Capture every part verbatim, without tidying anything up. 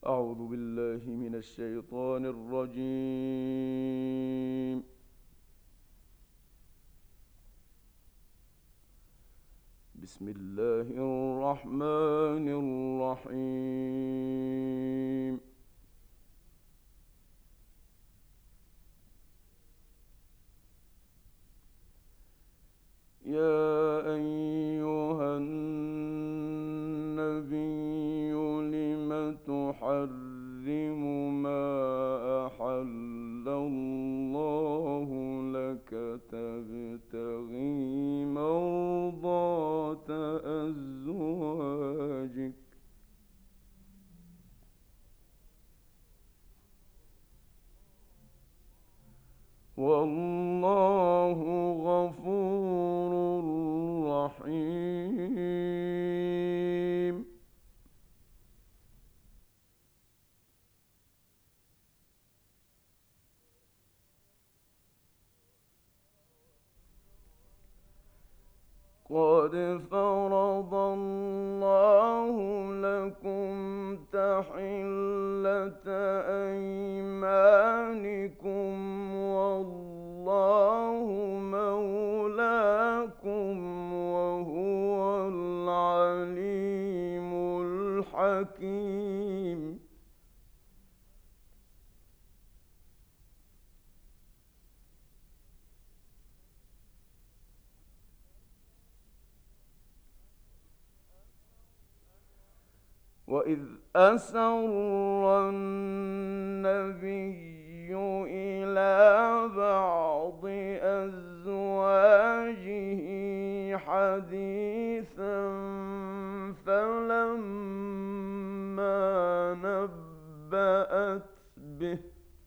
أعوذ بالله من الشيطان الرجيم. بسم الله الرحمن الرحيم. يا أيها النبي لم تحرم ما أحل الله لك تبتغي مرضات أزواجك والله غفور رحيم. قد فرض الله لكم تحلة أيمانكم والله مولاكم وهو العليم الحكيم. وإذ أسر النبي إلى بعض أزواجه حديثا فلما نبأت به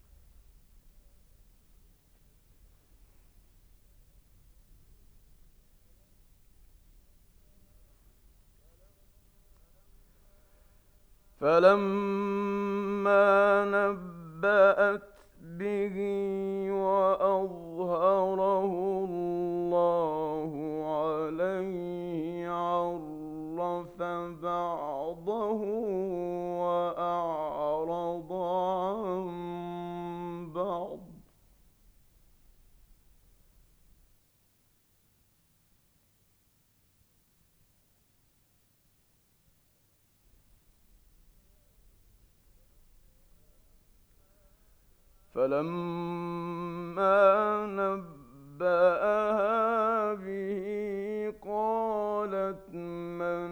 فلما نبأت به وأظهره الله عليه عرف بعضه وأعرض عن بعض. فلما نبأها به قالت من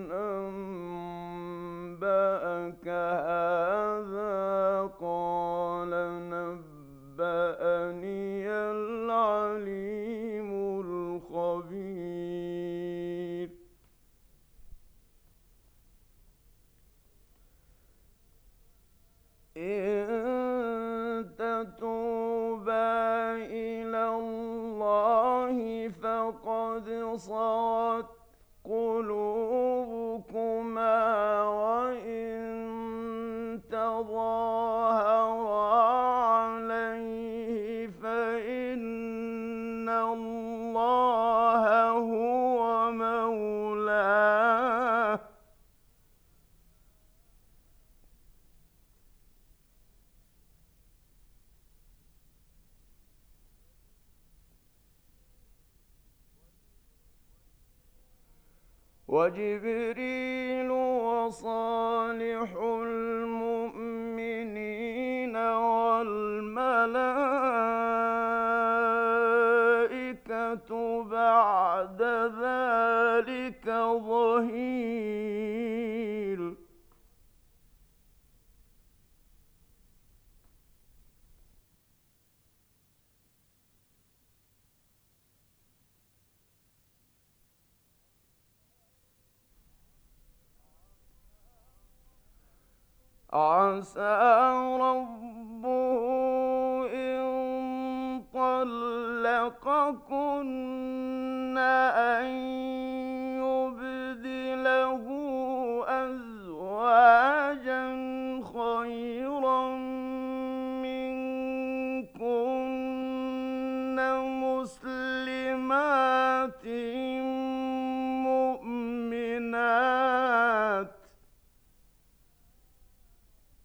أنبأك هذا قال نبأني العليم الخبير. تتوبا إلى الله فقد صغت قلوبكما وإن تظاهرا عليه فإن الله هو مولاه وجبريل وصالح المؤمنين والملائكة بعد ذلك ظهير. عسى ربه إن طلقكن أن يبدله أزواجا خيرا منكن مسلمات مؤمنات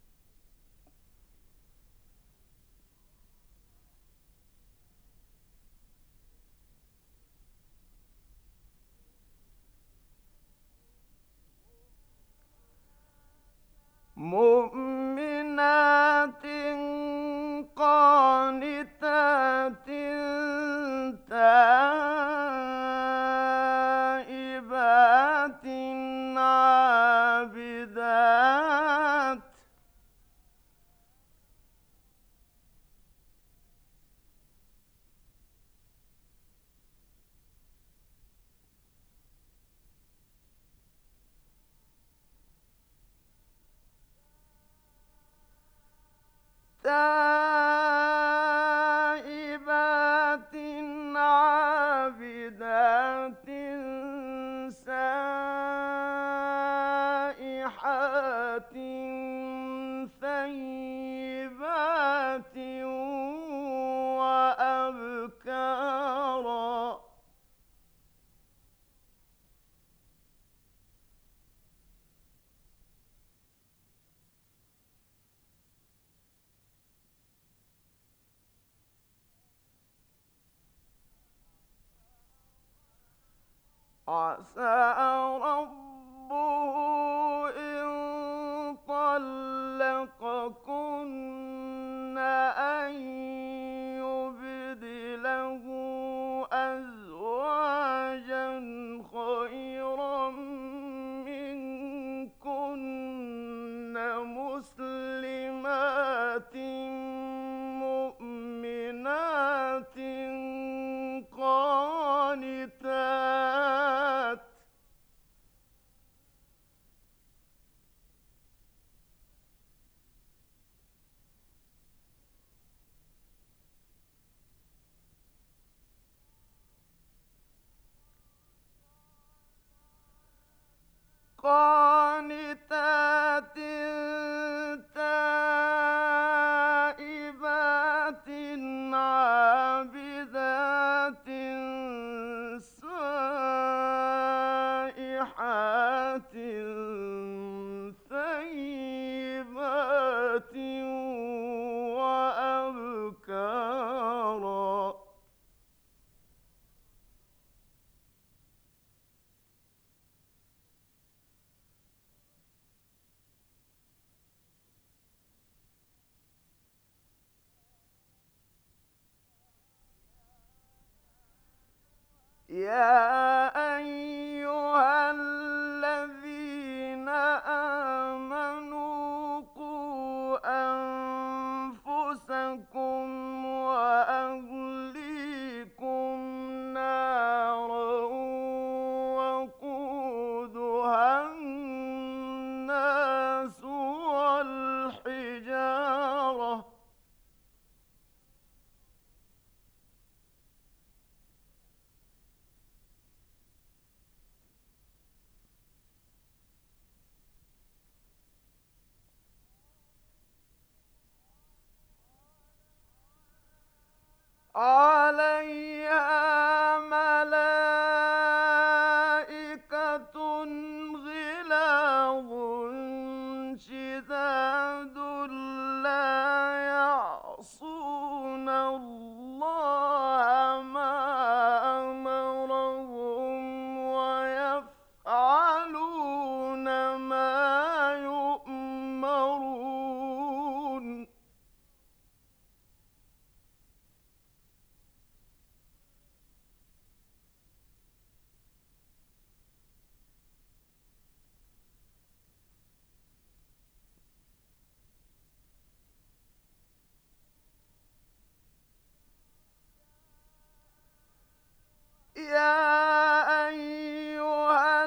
عابدات تائبات عابدات سائحات ثيبات وأبكارا عسى ربه إن طلقكن أن يبدله أزواجا خيرا منكن مسلمات مؤمنات قانتات قانتات تائبات عابدات سائحات ثيبات وأبكارا يا أيها الذين آمنوا قوا أنفسكم وأهليكم نارا وقودها الناس والحجارة عليها ملائكة غلاظ شداد لا يعصون الله ما أمرهم ويفعلون ما يؤمرون يا أيها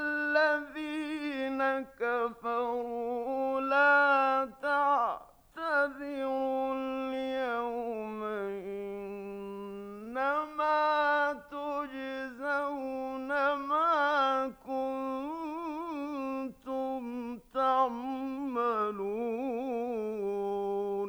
الذين كفروا لا تعتذروا اليوم إنما تجزون ما كنتم تعملون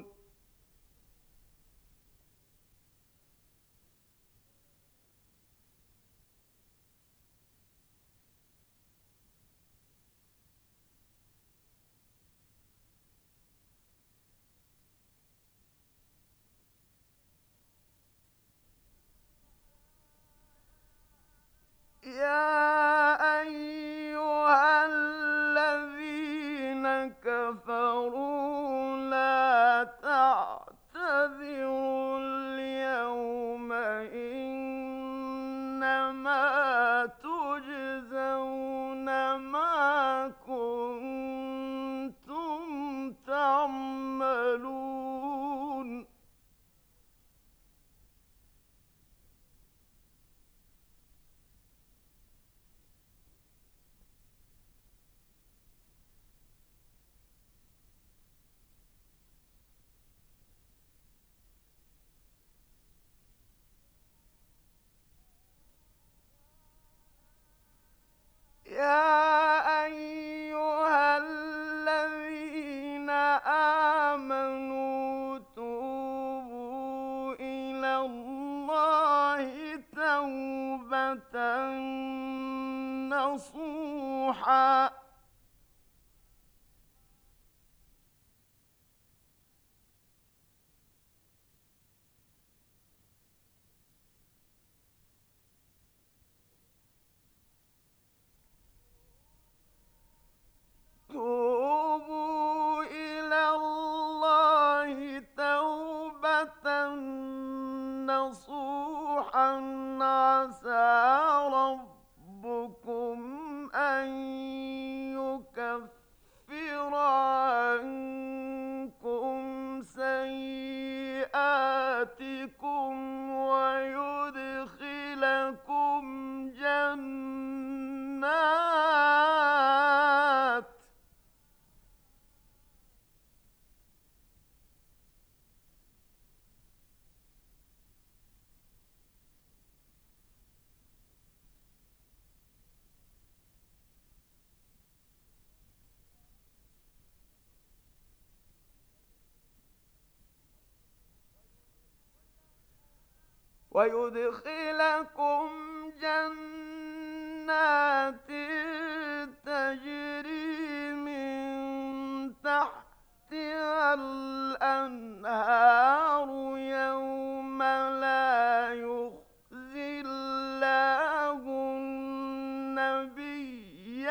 نوحا توبوا إلى الله توبة نصوحا عسى ربكم أن يكفر عنكم سيئاتكم ويدخلكم جنات ويدخلكم جنات تجري من تحتها الأنهار يوم لا يخزي الله النبي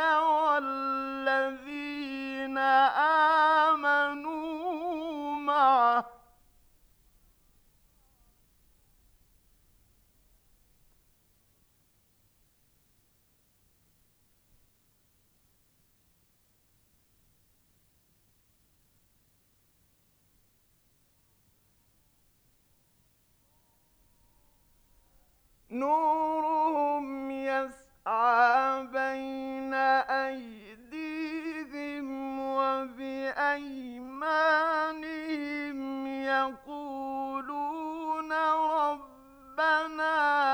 والذين آمنوا معه نورهم يسعى بين أيديهم وبأيمانهم يقولون ربنا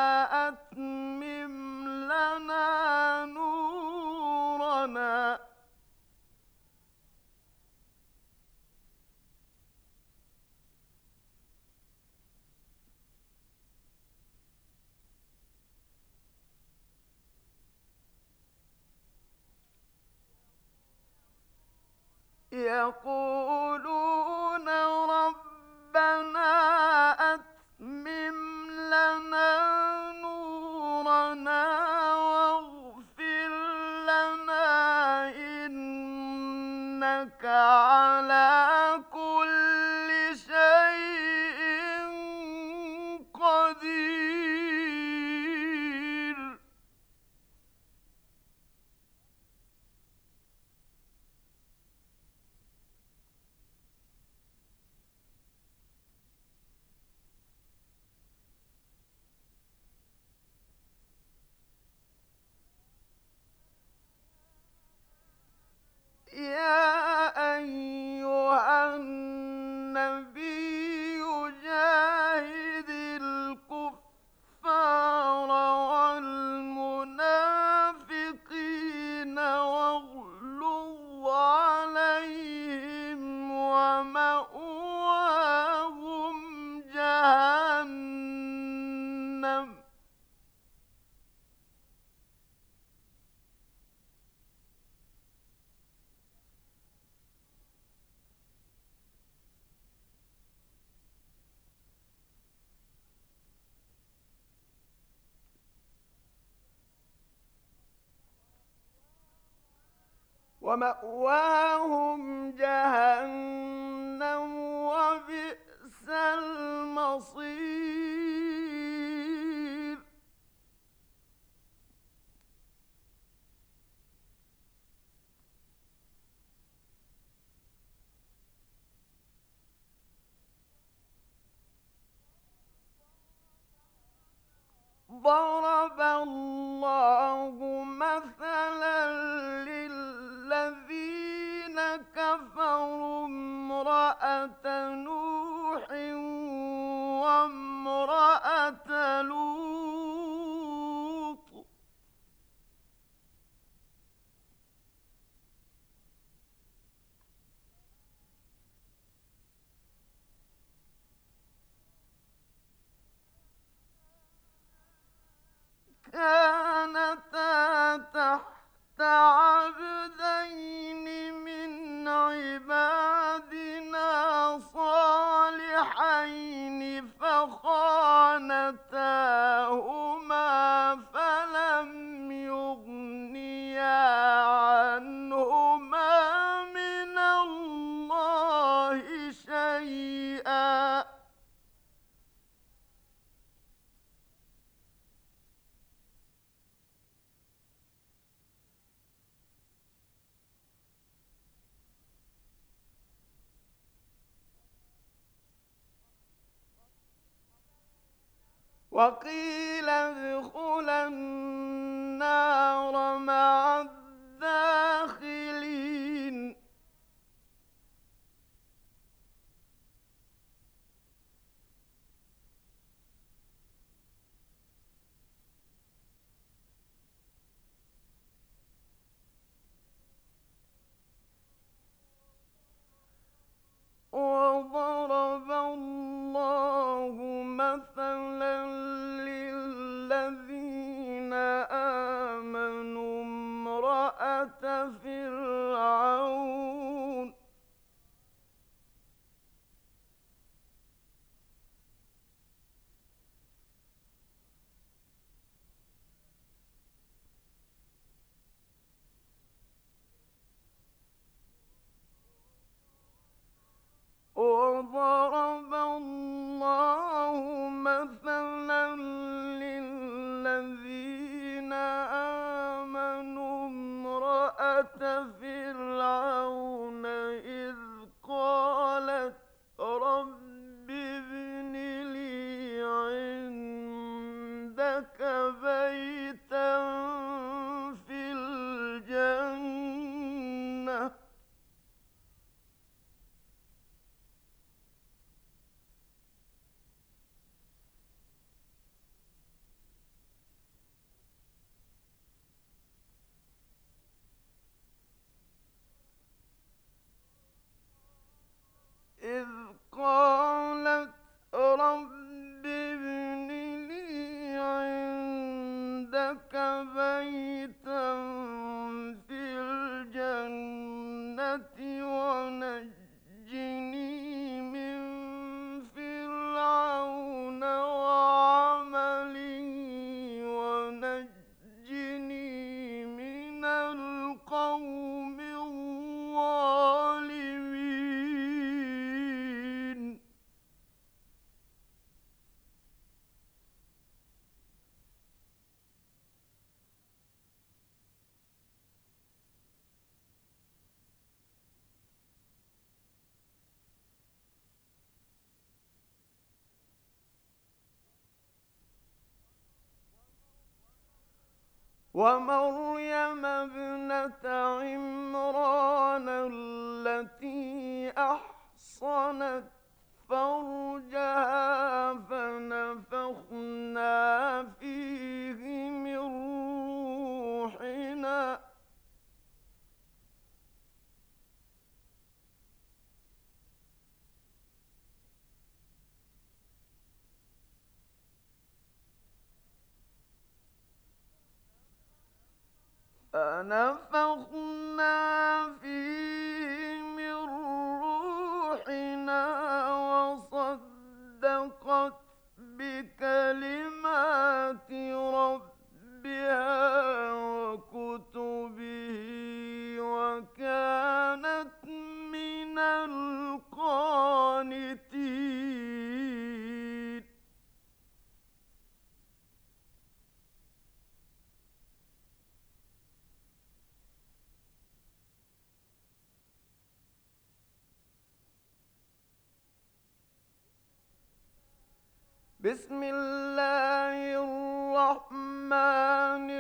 أتمم لنا نورنا يقولون ربنا أتمم لنا نورنا واغفر لنا إنك على كل شيء قدير يا أيها النبي جاهد الكفار والمنافقين واغلظ عليهم ومأواهم جهنم ومأواهم جهنم وبئس المصير ضرب الله مثلا للذين كفروا امرأة نوح وامرأة لوط كانتا تحت عبد وقيل ادخلا النار مع الداخلين وضرب الله مثلا للذين آمنوا امرأة فرعون وضرب الله مثلا للذين آمنوا امرأة فرعون إذ قالت رب ابن لي عندك بيتا في الجنة إذ قالت رب ابن لي عندك بيتا في الجنة ونجني من فرعون وعمله ونجني من القوم الظالمين ومريم ابنة عمران التي أحصنت فرجها فنفخنا فيه من روحنا فنفخنا فيه من روحنا وصدقت بكلمات ربها وكتبه وكانت من القانتين بسم الله الرحمن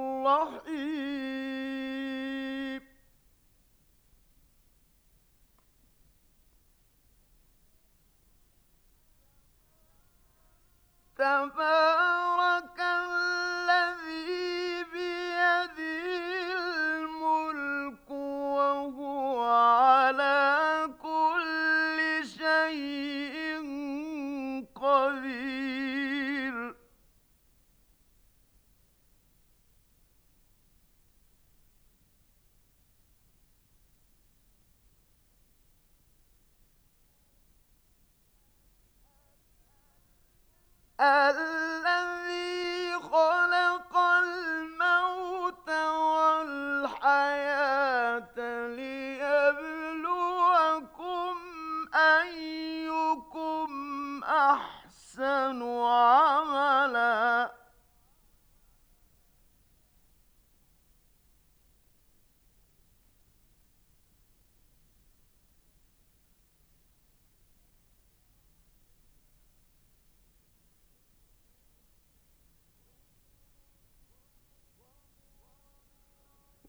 الرحيم تبارك الذي بيده الملك وهو على كل شيء قدير الذي خلق الموت والحياة ليبلوكم أيكم أحسن عملا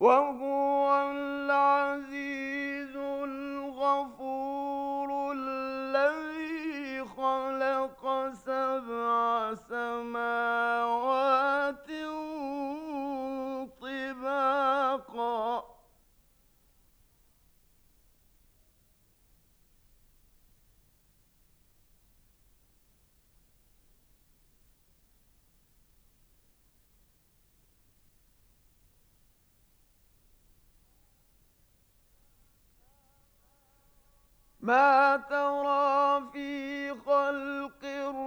وهو العزيز الغفور الذي خلق سبع سماوات طباقا ما ترى في خلق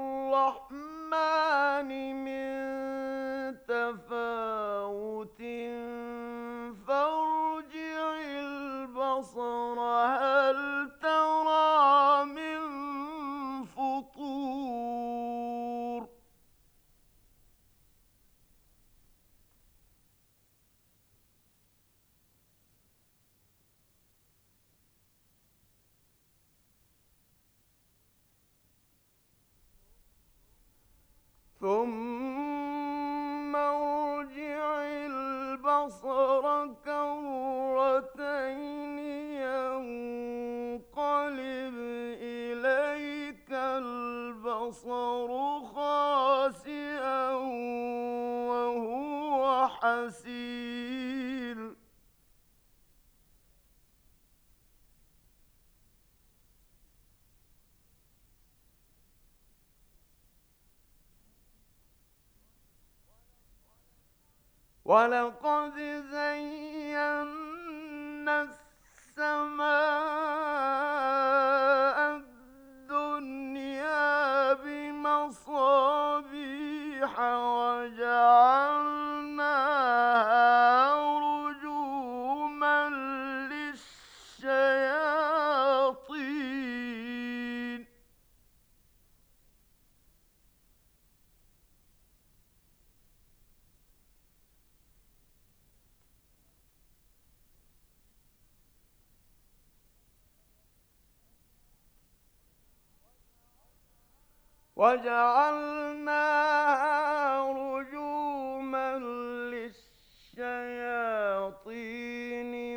الرحمن من تفاوت فارجع البصر هل ترى من فطور ثم ارجع البصر كرتين ينقلب إليك البصر خاسئا وهو حسير ولقد زينا السماء الدنيا بمصابيح وجعلناها رجوما للشياطين وجعلناها رجوما للشياطين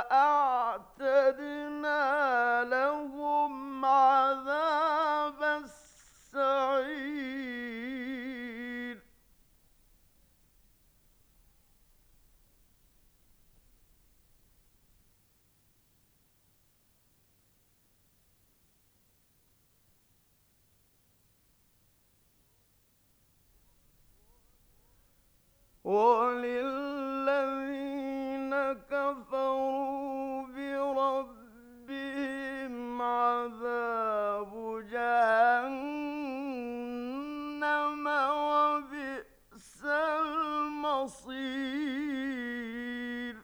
وأعتدنا لهم عذاب السعير وللذين كفروا بربهم عذاب جهنم وبئس المصير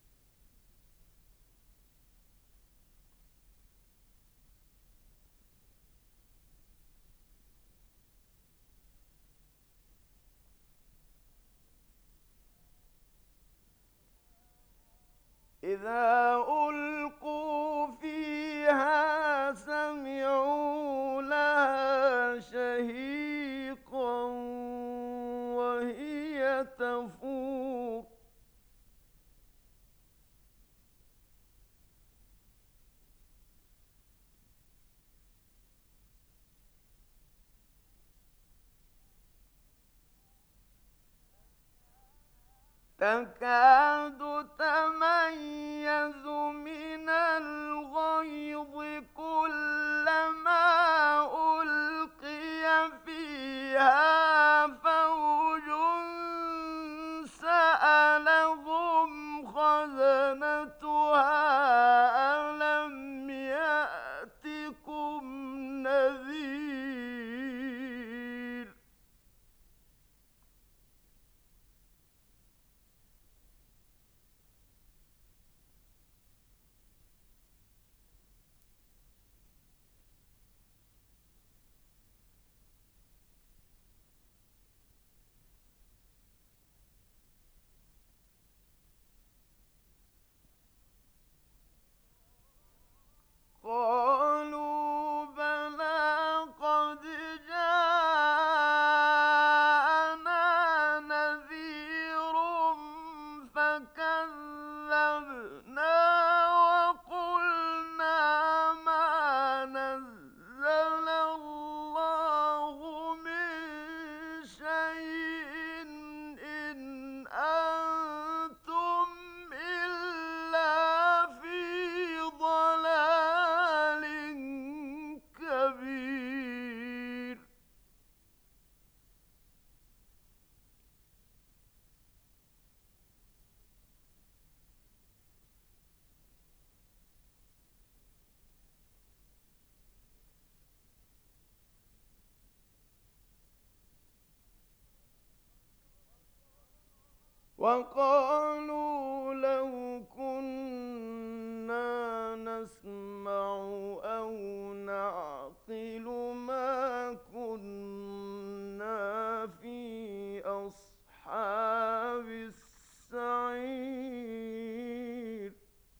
إذا ألقوا فيها سمعوا لها شهيقا وهي تفور تكاد تميز من الغيظ كلما ألقي فيها فوج سألهم خزنتها ألم يأتكم نذير وقالوا لو كنا نسمع أو نعقل ما كنا في أصحاب السعير.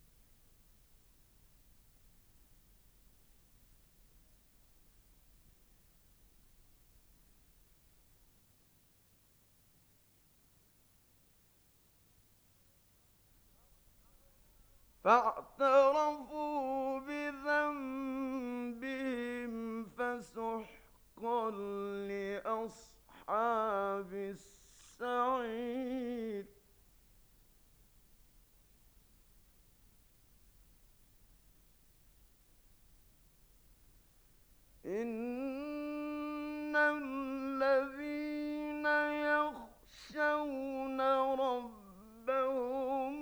فاعترفوا بذنبهم فسحقا لأصحاب السعير. إن الذين يخشون ربهم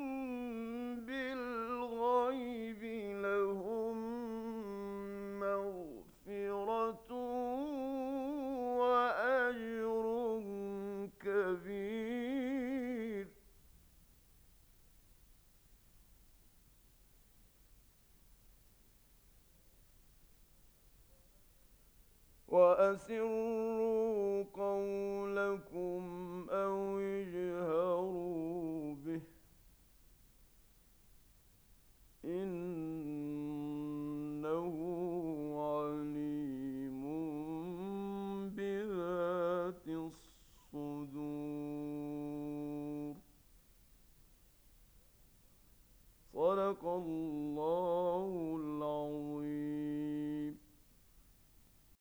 بالغيب لهم مغفرة وأجر كبير. وأسروا قولكم أو اجهروا به إنه